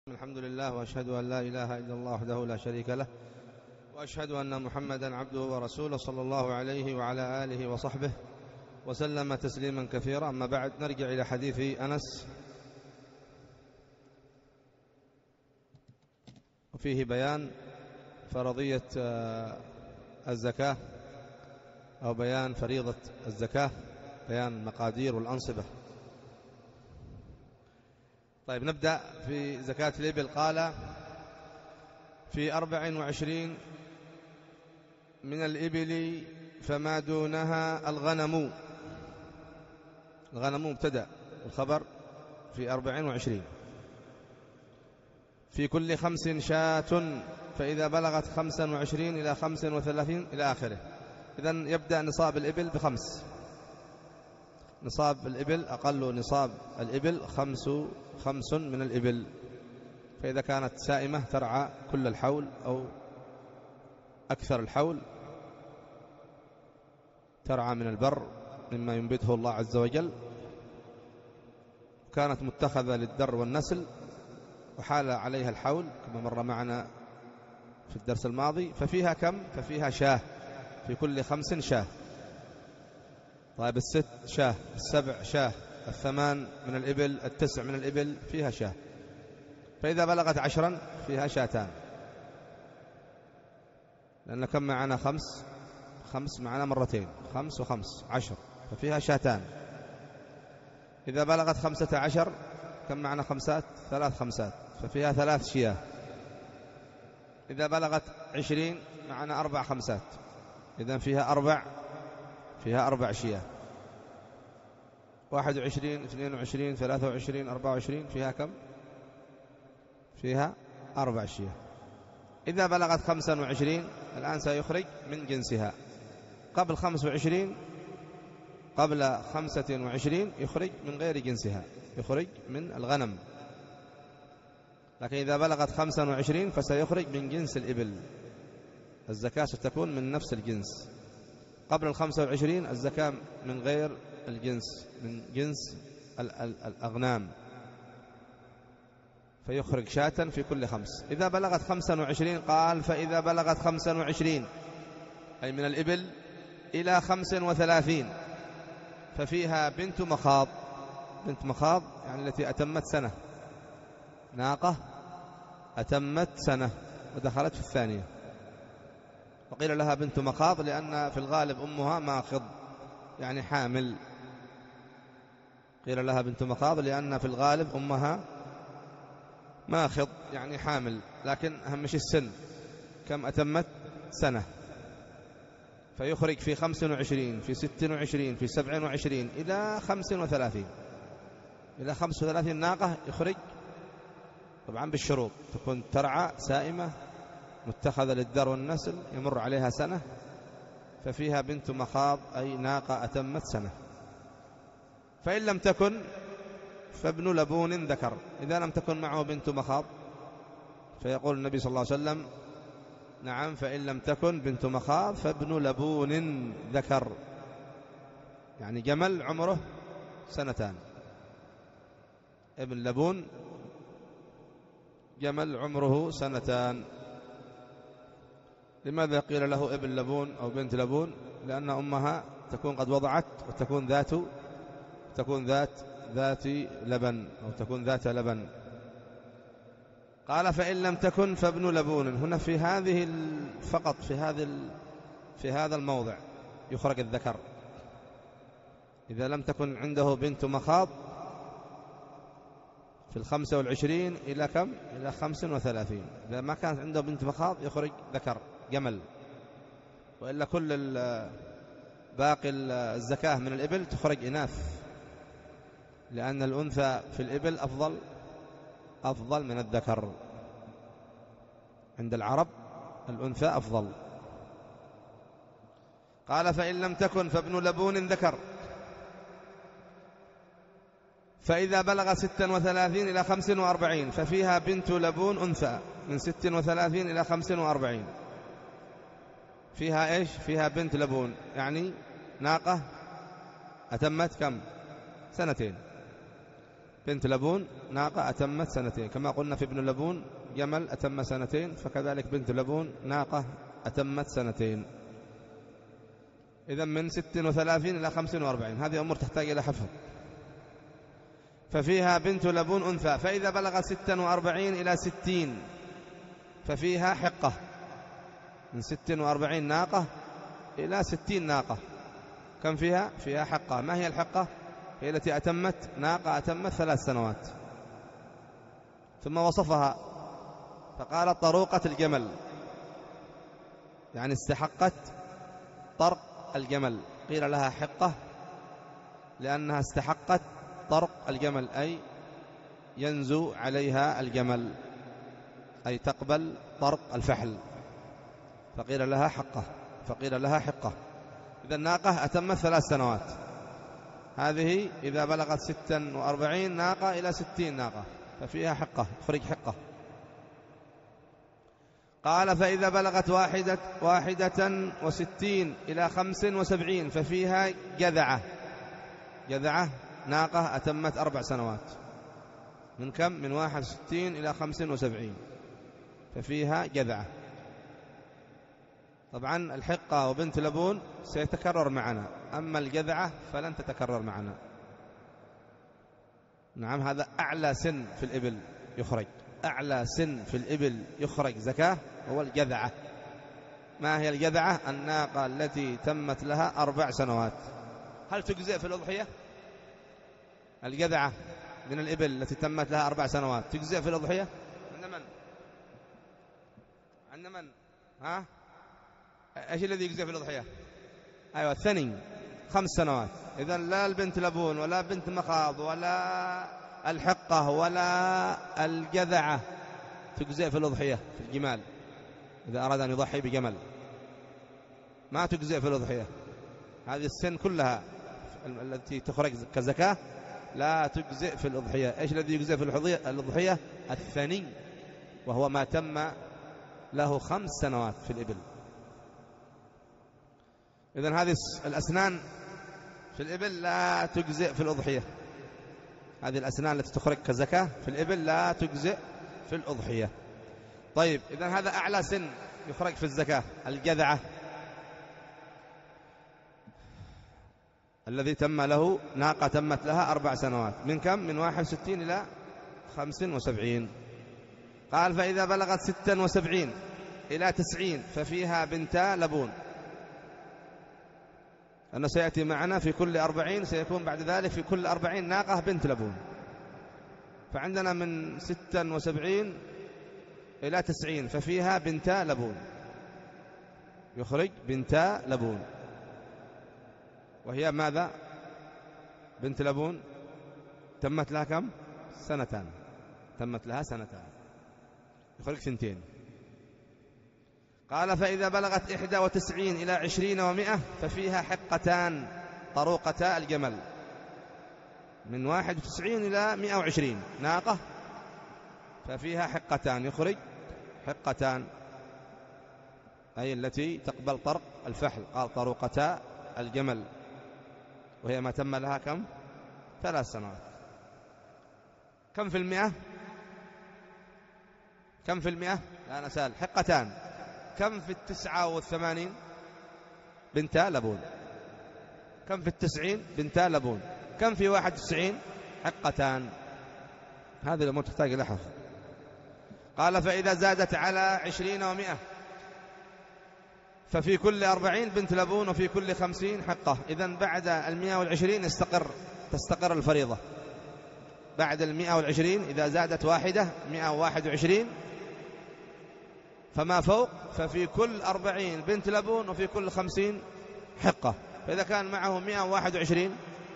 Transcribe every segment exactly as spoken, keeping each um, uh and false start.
الحمد لله وأشهد أن لا إله إلا الله وحده لا شريك له وأشهد أن محمدا عبده ورسوله صلى الله عليه وعلى آله وصحبه وسلم تسليما كثيرا. أما بعد، نرجع إلى حديث أنس وفيه بيان فرضية الزكاة أو بيان فريضة الزكاة، بيان المقادير والأنصبة. طيب، نبدأ في زكاة الإبل. قال: في أربع وعشرين من الإبل فما دونها الغنم. الغنم مبتدأ، الخبر في أربع وعشرين. في كل خمس شاة، فإذا بلغت خمسا وعشرين إلى خمس وثلاثين إلى آخره. إذن يبدأ نصاب الإبل بخمس. نصاب الإبل، أقل نصاب الإبل خمس خمس من الإبل. فإذا كانت سائمة ترعى كل الحول أو أكثر الحول، ترعى من البر مما ينبته الله عز وجل، كانت متخذة للدر والنسل وحال عليها الحول كما مر معنا في الدرس الماضي، ففيها كم؟ ففيها شاه. في كل خمس شاه. طيب، الست شاه، السبع شاه، الثمان من الإبل، التسع من الإبل فيها شاه. فإذا بلغت عشرا فيها شاتان، لأن كم معنا؟ خمس خمس معنا مرتين، خمس وخمس عشر، ففيها شاتان. إذا بلغت خمسة عشر كم معنا؟ خمسات، ثلاث خمسات، ففيها ثلاث شياه. إذا بلغت عشرين معنا أربع خمسات، إذن فيها أربع فيها أربع شياه. واحد وعشرين، اثنين وعشرين، ثلاثة وعشرين، أربعة وعشرين، فيها كم؟ فيها أربع شياه. إذا بلغت خمسا وعشرين الآن سيخرج من جنسها. قبل خمس وعشرين قبل خمسة وعشرين يخرج من غير جنسها، يخرج من الغنم. لكن إذا بلغت خمسا وعشرين فسيخرج من جنس الإبل. الزكاة ستكون من نفس الجنس. قبل الخمسة وعشرين الزكاة من غير الجنس، من جنس الأغنام، فيخرج شاة في كل خمس. إذا بلغت خمسا وعشرين قال: فإذا بلغت خمسا وعشرين أي من الإبل إلى خمس وثلاثين ففيها بنت مخاض. بنت مخاض يعني التي أتمت سنة، ناقة أتمت سنة ودخلت في الثانية. وقيل لها بنت مخاض لأن في الغالب أمها ماخض يعني حامل. قيل لها بنت مخاض لأن في الغالب أمها ماخض يعني حامل، لكن أهمش السن، كم أتمت؟ سنة. فيخرج في خمس وعشرين، في ست وعشرين، في سبع وعشرين، إلى خمس وثلاثين. إلى خمس وثلاثين ناقة يخرج، طبعا بالشروط: تكون ترعى سائمة متخذة للدر والنسل، يمر عليها سنة، ففيها بنت مخاض أي ناقة أتمت سنة. فإن لم تكن فابن لبون ذكر. إذا لم تكن معه بنت مخاض فيقول النبي صلى الله عليه وسلم: نعم، فإن لم تكن بنت مخاض فابن لبون ذكر، يعني جمل عمره سنتان. ابن لبون جمل عمره سنتان. لماذا قيل له ابن لبون أو بنت لبون؟ لأن أمها تكون قد وضعت وتكون ذات تكون ذات ذات لبن أو تكون ذات لبن. قال: فإن لم تكن فابن لبون. هنا في هذه فقط في هذه في هذا الموضع يخرج الذكر. إذا لم تكن عنده بنت مخاض في الخمسة والعشرين إلى كم؟ إلى خمس وثلاثين. إذا ما كانت عنده بنت مخاض يخرج ذكر جمل. وإلا كل باقي الزكاة من الإبل تخرج إناث، لأن الأنثى في الإبل أفضل أفضل من الذكر. عند العرب الأنثى أفضل. قال: فإن لم تكن فابن لبون ذكر. فإذا بلغ ستا وثلاثين إلى خمس وأربعين ففيها بنت لبون أنثى، من ست وثلاثين إلى خمس وأربعين فيها إيش؟ فيها بنت لبون، يعني ناقة أتمت كم؟ سنتين. بنت لبون ناقة أتمت سنتين، كما قلنا في ابن لبون جمل أتم سنتين، فكذلك بنت لبون ناقة أتمت سنتين. إذن من ست وثلاثين إلى خمس وأربعين، هذه أمور تحتاج إلى حفظ. ففيها بنت لبون أنثى، فإذا بلغت ست وأربعين إلى ستين ففيها حقة، من ست وأربعين ناقة إلى ستين ناقة، كم فيها؟ فيها حقة. ما هي الحقة؟ هي التي أتمت ناقة أتمت ثلاث سنوات. ثم وصفها فقال طروقة الجمل، يعني استحقت طرق الجمل. قيل لها حقة لأنها استحقت طرق الجمل، أي ينزو عليها الجمل، أي تقبل طرق الفحل، فقيل لها حقة، فقيل لها حقة. إذا الناقة أتمت ثلاث سنوات، هذه إذا بلغت ستا وأربعين ناقة إلى ستين ناقة ففيها حقة، خرج حقة. قال فإذا بلغت واحدة, واحدة وستين إلى خمس وسبعين ففيها جذعة. جذعة ناقة أتمت أربع سنوات، من كم؟ من واحد وستين إلى خمس وسبعين ففيها جذعة. طبعا الحقة وبنت لبون سيتكرر معنا، أما الجذعة فلن تتكرر معنا. نعم، هذا أعلى سن في الإبل يخرج، أعلى سن في الإبل يخرج زكاة هو الجذعة. ما هي الجذعة؟ الناقة التي تمت لها أربع سنوات. هل تجزئ في الأضحية؟ الجذعة من الإبل التي تمت لها أربع سنوات تجزئ في الأضحية؟ عند من؟ عند من؟ ها؟ ايش الذي يجزئ في الأضحية؟ ايوه الثني، خمس سنوات. اذا لا البنت لبون ولا بنت مخاض ولا الحقة ولا الجذعة تجزئ في الأضحية. في الجمال إذا أراد أن يضحي بجمل ما تجزئ في الأضحية. هذه السن كلها التي تخرج كزكاة لا تجزئ في الأضحية. ايش الذي يجزئ في الأضحية؟ الثني، وهو ما تم له خمس سنوات في الإبل. إذن هذه الأسنان في الإبل لا تجزئ في الأضحية. هذه الأسنان التي تخرج كزكاة في الإبل لا تجزئ في الأضحية. طيب، إذن هذا أعلى سن يخرج في الزكاة، الجذعة الذي تم له ناقة تمت لها أربع سنوات، من كم؟ من واحد وستين إلى خمس وسبعين. قال فإذا بلغت ستا وسبعين إلى تسعين ففيها بنتا لبون، أنه سيأتي معنا في كل أربعين، سيكون بعد ذلك في كل أربعين ناقة بنت لبون. فعندنا من ستا وسبعين إلى تسعين ففيها بنتا لبون، يخرج بنتا لبون، وهي ماذا؟ بنت لبون تمت لها كم؟ سنتان، تمت لها سنتان، يخرج سنتين. قال فإذا بلغت إحدى وتسعين إلى عشرين ومئة ففيها حقتان طروقتا الجمل، من واحد وتسعين إلى مئة وعشرين ناقة ففيها حقتان، يخرج حقتان، أي التي تقبل طرق الفحل. قال طروقتا الجمل، وهي ما تم لها كم؟ ثلاث سنوات. كم في المئة؟ كم في المئة؟ لا نسأل، حقتان. كم في التسعة والثمانين؟ بنتا لبون. كم في التسعين؟ بنتا لبون. كم في واحد وتسعين؟ حقتان. هذه الأمور تحتاج إلى حفظ. قال فإذا زادت على عشرين ومئة ففي كل أربعين بنت لبون وفي كل خمسين حقة. إذن بعد المئة والعشرين استقر تستقر الفريضة. بعد المئة والعشرين إذا زادت واحدة مئة وواحد وعشرين فما فوق ففي كل أربعين بنت لبون وفي كل خمسين حقة. فإذا كان معه مئة وواحد وعشرين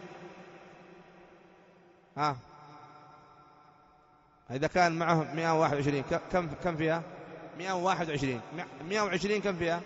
ها إذا كان معه مئة وواحد وعشرين كم كم فيها؟ مئة وواحد وعشرين. مئة وعشرين كم فيها؟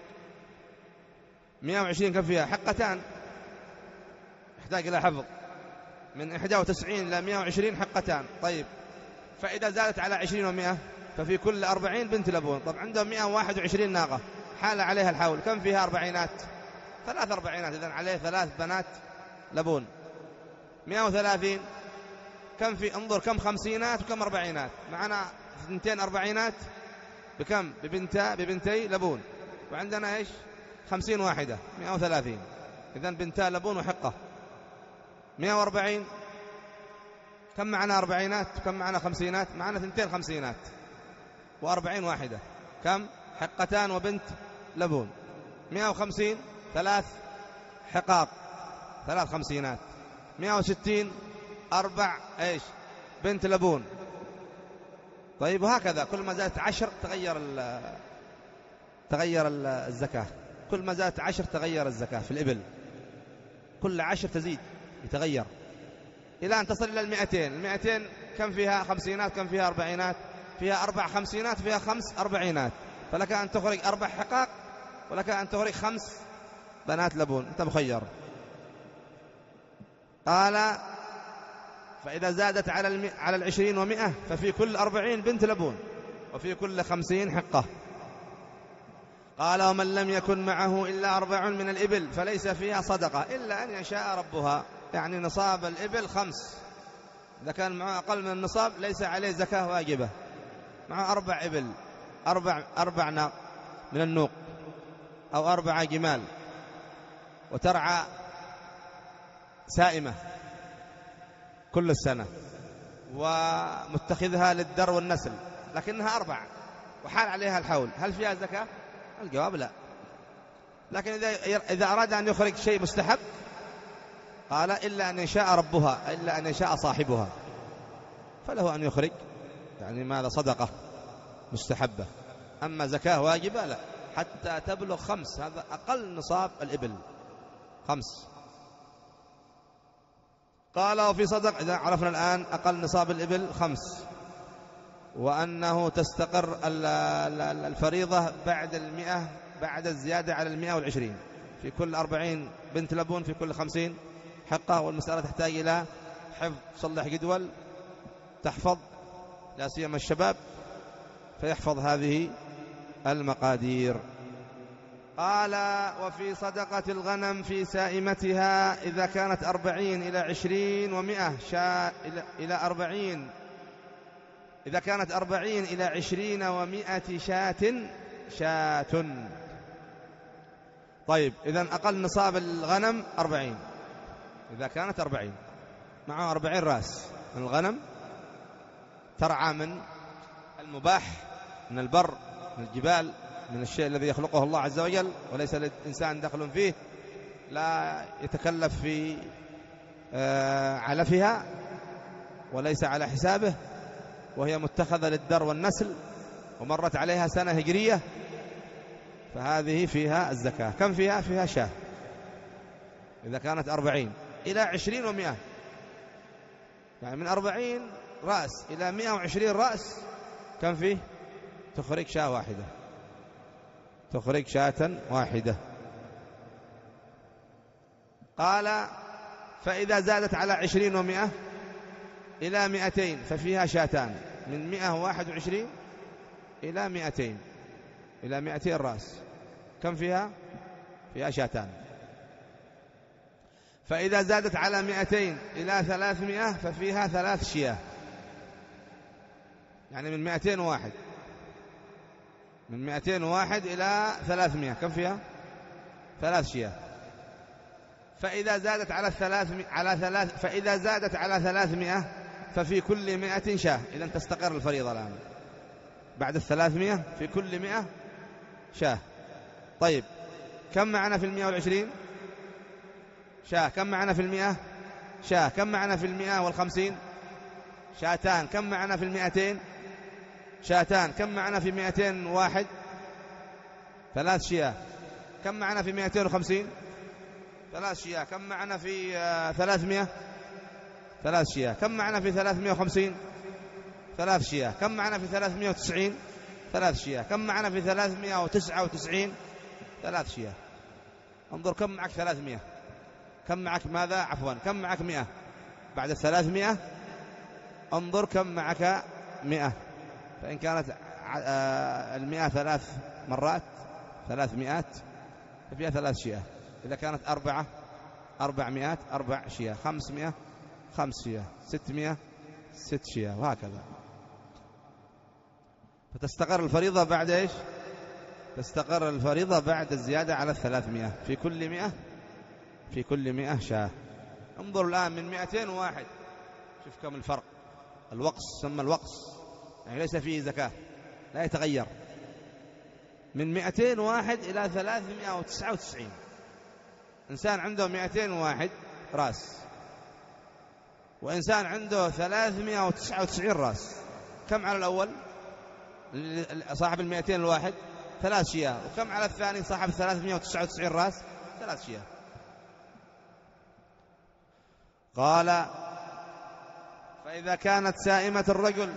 مئة وعشرين كم فيها؟ حقتان، يحتاج إلى حفظ. من إحدى وتسعين إلى مئة وعشرين حقتان. طيب، فإذا زادت على عشرين ومئة ففي كل أربعين بنت لبون. طب عندهم مئة وواحد وعشرين ناقة حال عليها الحول، كم فيها أربعينات؟ ثلاث أربعينات. إذن عليه ثلاث بنات لبون. مئة وثلاثين كم في انظر كم خمسينات وكم أربعينات. معنا اثنتين أربعينات بكم؟ ببنتا ببنتي لبون. وعندنا إيش؟ خمسين واحدة، مئة وثلاثين. إذن بنتا لبون وحقة مئة وأربعين. كم معنا أربعينات وكم معنا خمسينات؟ معنا اثنتين خمسينات وأربعين واحدة. كم؟ حقتان وبنت لبون. مئة وخمسين ثلاث حقاق، ثلاث خمسينات. مئة وستين أربع إيش؟ بنت لبون. طيب وهكذا كل ما زادت عشر تغير تغير الزكاة. كل ما زادت عشر تغير الزكاة في الإبل. كل عشر تزيد يتغير إلى أن تصل إلى المئتين. المئتين كم فيها؟ خمسينات. كم فيها؟ أربعينات. فيها أربع خمسينات، فيها خمس أربعينات. فلك أن تخرج أربع حقاق ولك أن تخرج خمس بنات لبون، أنت مخير. قال فإذا زادت على الم... على العشرين ومئة ففي كل أربعين بنت لبون وفي كل خمسين حقة. قال ومن لم يكن معه إلا أربع من الإبل فليس فيها صدقة إلا أن يشاء ربها. يعني نصاب الإبل خمس، إذا كان معه أقل من النصاب ليس عليه زكاة واجبة. معه أربع إبل، أربع, أربع ناق من النوق أو أربع جمال، وترعى سائمة كل السنة ومتخذها للدر والنسل، لكنها أربع وحال عليها الحول، هل فيها زكاة؟ الجواب لا. لكن إذا إذا أراد أن يخرج شيء مستحب قال إلا أن يشاء ربها، إلا أن يشاء صاحبها، فله أن يخرج يعني ماذا؟ صدقة مستحبة. أما زكاة واجبة لا، حتى تبلغ خمس، هذا أقل نصاب الإبل خمس. قال وفي صدق، إذا عرفنا الآن أقل نصاب الإبل خمس، وأنه تستقر الفريضة بعد المئة، بعد الزيادة على المئة والعشرين. في كل أربعين بنت لبون، في كل خمسين حقة. والمسألة تحتاج إلى حفظ، صلح جدول تحفظ، لا سيما الشباب فيحفظ هذه المقادير. قال وفي صدقة الغنم في سائمتها إذا كانت أربعين إلى عشرين ومئة شاة إلى أربعين، إذا كانت أربعين إلى عشرين ومئة شاة شاة. طيب إذن أقل نصاب الغنم أربعين، إذا كانت أربعين معه أربعين رأس من الغنم، ترعى من المباح، من البر، من الجبال، من الشيء الذي يخلقه الله عز وجل وليس للإنسان دخل فيه، لا يتكلف في علفها وليس على حسابه، وهي متخذة للدر والنسل ومرت عليها سنة هجرية، فهذه فيها الزكاة. كم فيها؟ فيها شاة. إذا كانت أربعين إلى عشرين ومئة، يعني من أربعين رأس إلى مئة وعشرين رأس، كم فيه؟ تخرج شاة واحدة، تخرج شاة واحدة. قال فإذا زادت على عشرين ومئة إلى مئتين ففيها شاتان، من مئة وواحد وعشرين إلى مئتين، إلى مئتين رأس، كم فيها؟ فيها شاتان. فإذا زادت على مئتين إلى ثلاثمائة ففيها ثلاث شياه، يعني من مئتين وواحد، من مئتين وواحد إلى ثلاثمائة كم فيها؟ ثلاث شياه. فإذا زادت على الثلاث على ثلاث فإذا زادت على ثلاثمائة ففي كل مئة شاه. إذن تستقر الفريضة الآن بعد الثلاثمائة، في كل مئة شاه. طيب كم معنا في المئة والعشرين؟ شاه. كم معنا في المئة؟ شاه. كم معنا في المئة والخمسين؟ شاتان. كم معنا في المئتين؟ شاتان. كم معنا في مئتين واحد؟ ثلاث شياه. كم معنا في مئتين وخمسين؟ ثلاث شياه. كم معنا في ثلاثمائة؟ ثلاث شياه. كم معنا في ثلاثمائة وخمسين؟ ثلاث شياه. كم معنا في ثلاثمائة وتسعين؟ ثلاث شياه. كم معنا في ثلاثمائة وتسعة وتسعين؟ ثلاث شياه. انظر كم معك ثلاثمائة، كم معك ماذا؟ عفوا كم معك مئة بعد الثلاثمائة. انظر كم معك مئة. فإن كانت المئة ثلاث مرات ثلاثمائات ففيها ثلاث شياه. إذا كانت أربعة أربعمائات أربع شياه. خمسمائة خمس شياه. ستمائة ست شياه وهكذا. فتستقر الفريضة بعد إيش؟ تستقر الفريضة بعد الزيادة على الثلاثمائة، في كل مئة في كل مئة شاة. انظروا الآن من مئتين وواحد، شوف كم الفرق. الوقص سمى الوقص يعني ليس فيه زكاة، لا يتغير. من مئتين وواحد إلى ثلاثمائة وتسعة وتسعين. إنسان عنده مئتين وواحد رأس، وإنسان عنده ثلاثمائة وتسعة وتسعين رأس. كم على الأول صاحب المئتين الواحد؟ ثلاث شياه. وكم على الثاني صاحب ثلاثمائة وتسعة وتسعين رأس؟ ثلاث شياه. قال: فإذا كانت سائمة الرجل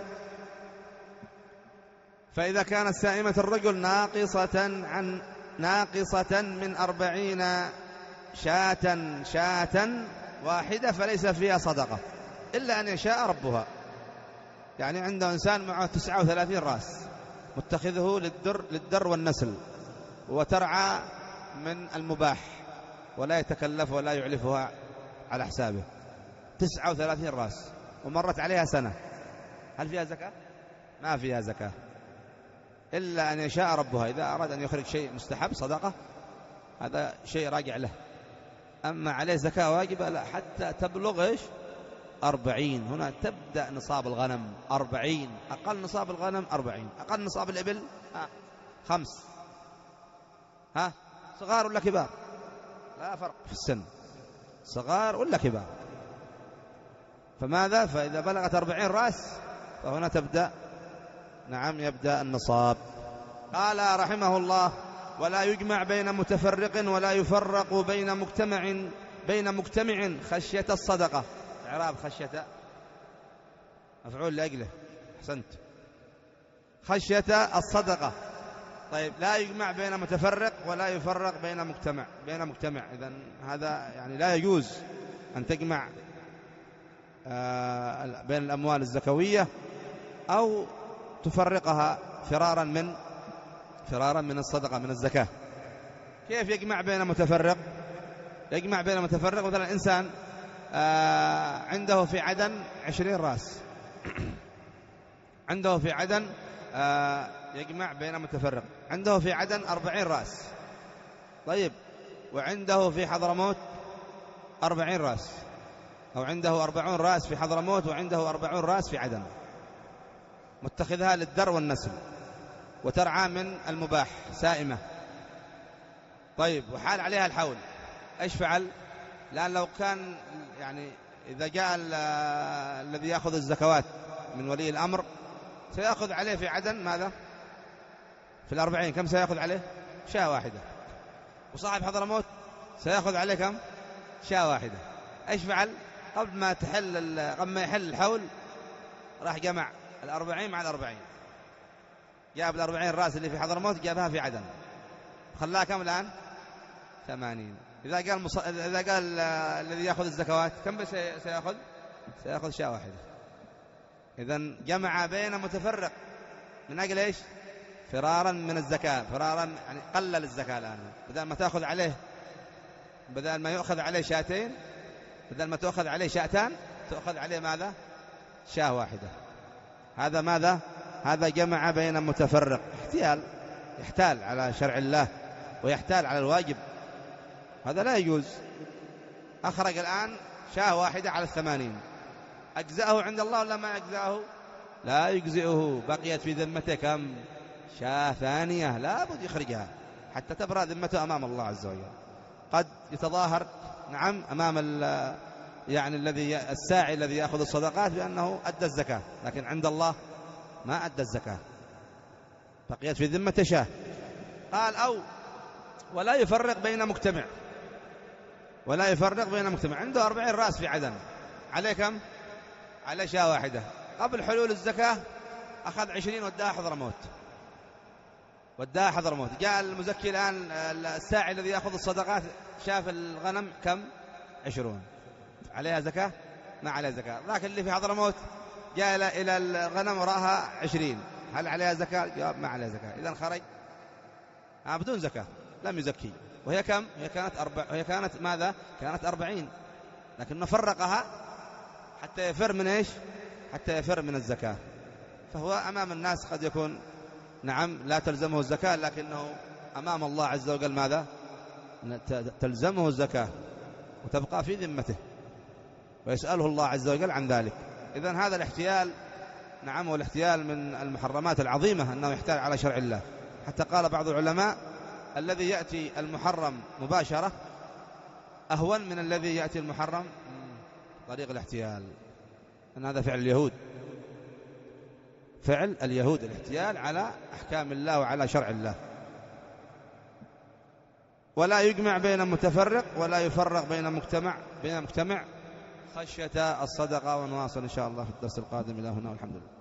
فإذا كانت سائمة الرجل ناقصة عن ناقصة من أربعين شاة شاة واحدة فليس فيها صدقة إلا أن يشاء ربها. يعني عنده إنسان معه تسعة وثلاثين رأس متخذه للدر, للدر والنسل، وترعى من المباح ولا يتكلف ولا يعلفها على حسابه. تسعة وثلاثين رأس ومرت عليها سنة، هل فيها زكاة؟ ما فيها زكاة إلا أن يشاء ربها. إذا أراد أن يخرج شيء مستحب صدقة هذا شيء راجع له، أما عليه زكاة واجبة لا، حتى تبلغ إيش؟ أربعين. هنا تبدأ نصاب الغنم أربعين، أقل نصاب الغنم أربعين، أقل نصاب الإبل ها خمس. ها صغار ولا كبار؟ لا فرق في السن، صغار ولا كبار. فماذا؟ فإذا بلغت أربعين رأس فهنا تبدأ نعم يبدأ النصاب. قال رحمه الله: ولا يجمع بين متفرق ولا يفرق بين مجتمع بين مجتمع خشية الصدقة. إعراب خشية مفعول لأجله، أحسنت، خشية الصدقة. طيب لا يجمع بين متفرق ولا يفرق بين مجتمع بين مجتمع إذن هذا يعني لا يجوز أن تجمع بين الأموال الزكوية أو تفرقها فرارا من فرارا من الصدقة من الزكاة. كيف يجمع بين متفرق؟ يجمع بين متفرق مثلا إنسان عنده في عدن عشرين رأس عنده في عدن يجمع بين متفرق، عنده في عدن أربعين رأس. طيب وعنده في حضرموت أربعين رأس، أو عنده أربعون رأس في حضرموت وعنده أربعون رأس في عدن، متخذها للدر والنسل وترعى من المباح سائمة. طيب وحال عليها الحول، ايش فعل؟ لأن لو كان يعني إذا جاء الذي يأخذ الزكوات من ولي الأمر سيأخذ عليه في عدن ماذا؟ في الأربعين كم سيأخذ عليه؟ شاة واحدة. وصاحب حضرموت سيأخذ عليه كم؟ شاة واحدة. ايش فعل؟ قبل ما تحل قبل ما يحل الحول راح جمع الأربعين مع الأربعين، جاب الأربعين رأس اللي في حضرموت جابها في عدن، خلاها كم الآن؟ ثمانين. إذا قال مص... إذا قال الذي يأخذ الزكوات كم سيأخذ؟ سيأخذ شاة واحدة. إذن جمع بين متفرق من أجل إيش؟ فرارا من الزكاة، فرارا يعني قلل الزكاة الآن، بدل ما تأخذ عليه بدل ما يأخذ عليه شاتين بدل ما تأخذ عليه شاتان تأخذ عليه ماذا؟ شاة واحدة. هذا ماذا؟ هذا جمع بين متفرق، احتيال، يحتال على شرع الله ويحتال على الواجب، هذا لا يجوز. أخرج الآن شاة واحدة على الثمانين، أجزأه عند الله ولا ما أجزأه؟ لا يجزئه، بقيت في ذمته كم؟ شاة ثانية، لا بد يخرجها حتى تبرأ ذمته أمام الله عز وجل. قد يتظاهر نعم أمام يعني الذي الساعي الذي يأخذ الصدقات بأنه أدى الزكاة، لكن عند الله ما أدى الزكاة، بقيت في ذمته شاة. قال أو ولا يفرق بين مجتمع ولا يفرق بين مجتمع عنده أربعين رأس في عدن، عليه كم؟ عليه شاة واحدة. قبل حلول الزكاة أخذ عشرين وداها حضرموت وداها حضرموت جاء المزكي الآن الساعي الذي يأخذ الصدقات شاف الغنم كم؟ عشرون، عليها زكاة؟ ما عليها زكاة. لكن اللي في حضرموت جاء إلى الغنم وراها عشرين، هل عليها زكاة؟ جواب ما عليها زكاة. إذن خرج بدون زكاة، لم يزكي. وهي كم؟ هي كانت أربع وهي كانت ماذا؟ كانت أربعين، لكنه فرقها حتى يفر من إيش؟ حتى يفر من الزكاة. فهو أمام الناس قد يكون نعم لا تلزمه الزكاة، لكنه أمام الله عز وجل ماذا؟ تلزمه الزكاة وتبقى في ذمته ويسأله الله عز وجل عن ذلك. إذن هذا الاحتيال نعم، والاحتيال من المحرمات العظيمة أنه يحتال على شرع الله، حتى قال بعض العلماء الذي يأتي المحرم مباشرة أهون من الذي يأتي المحرم طريق الاحتيال، أن هذا فعل اليهود، فعل اليهود الاحتيال على أحكام الله وعلى شرع الله. ولا يجمع بين متفرق ولا يفرق بين مجتمع بين مجتمع خشية الصدقة. ونواصل إن شاء الله في الدرس القادم. إلى هنا والحمد لله.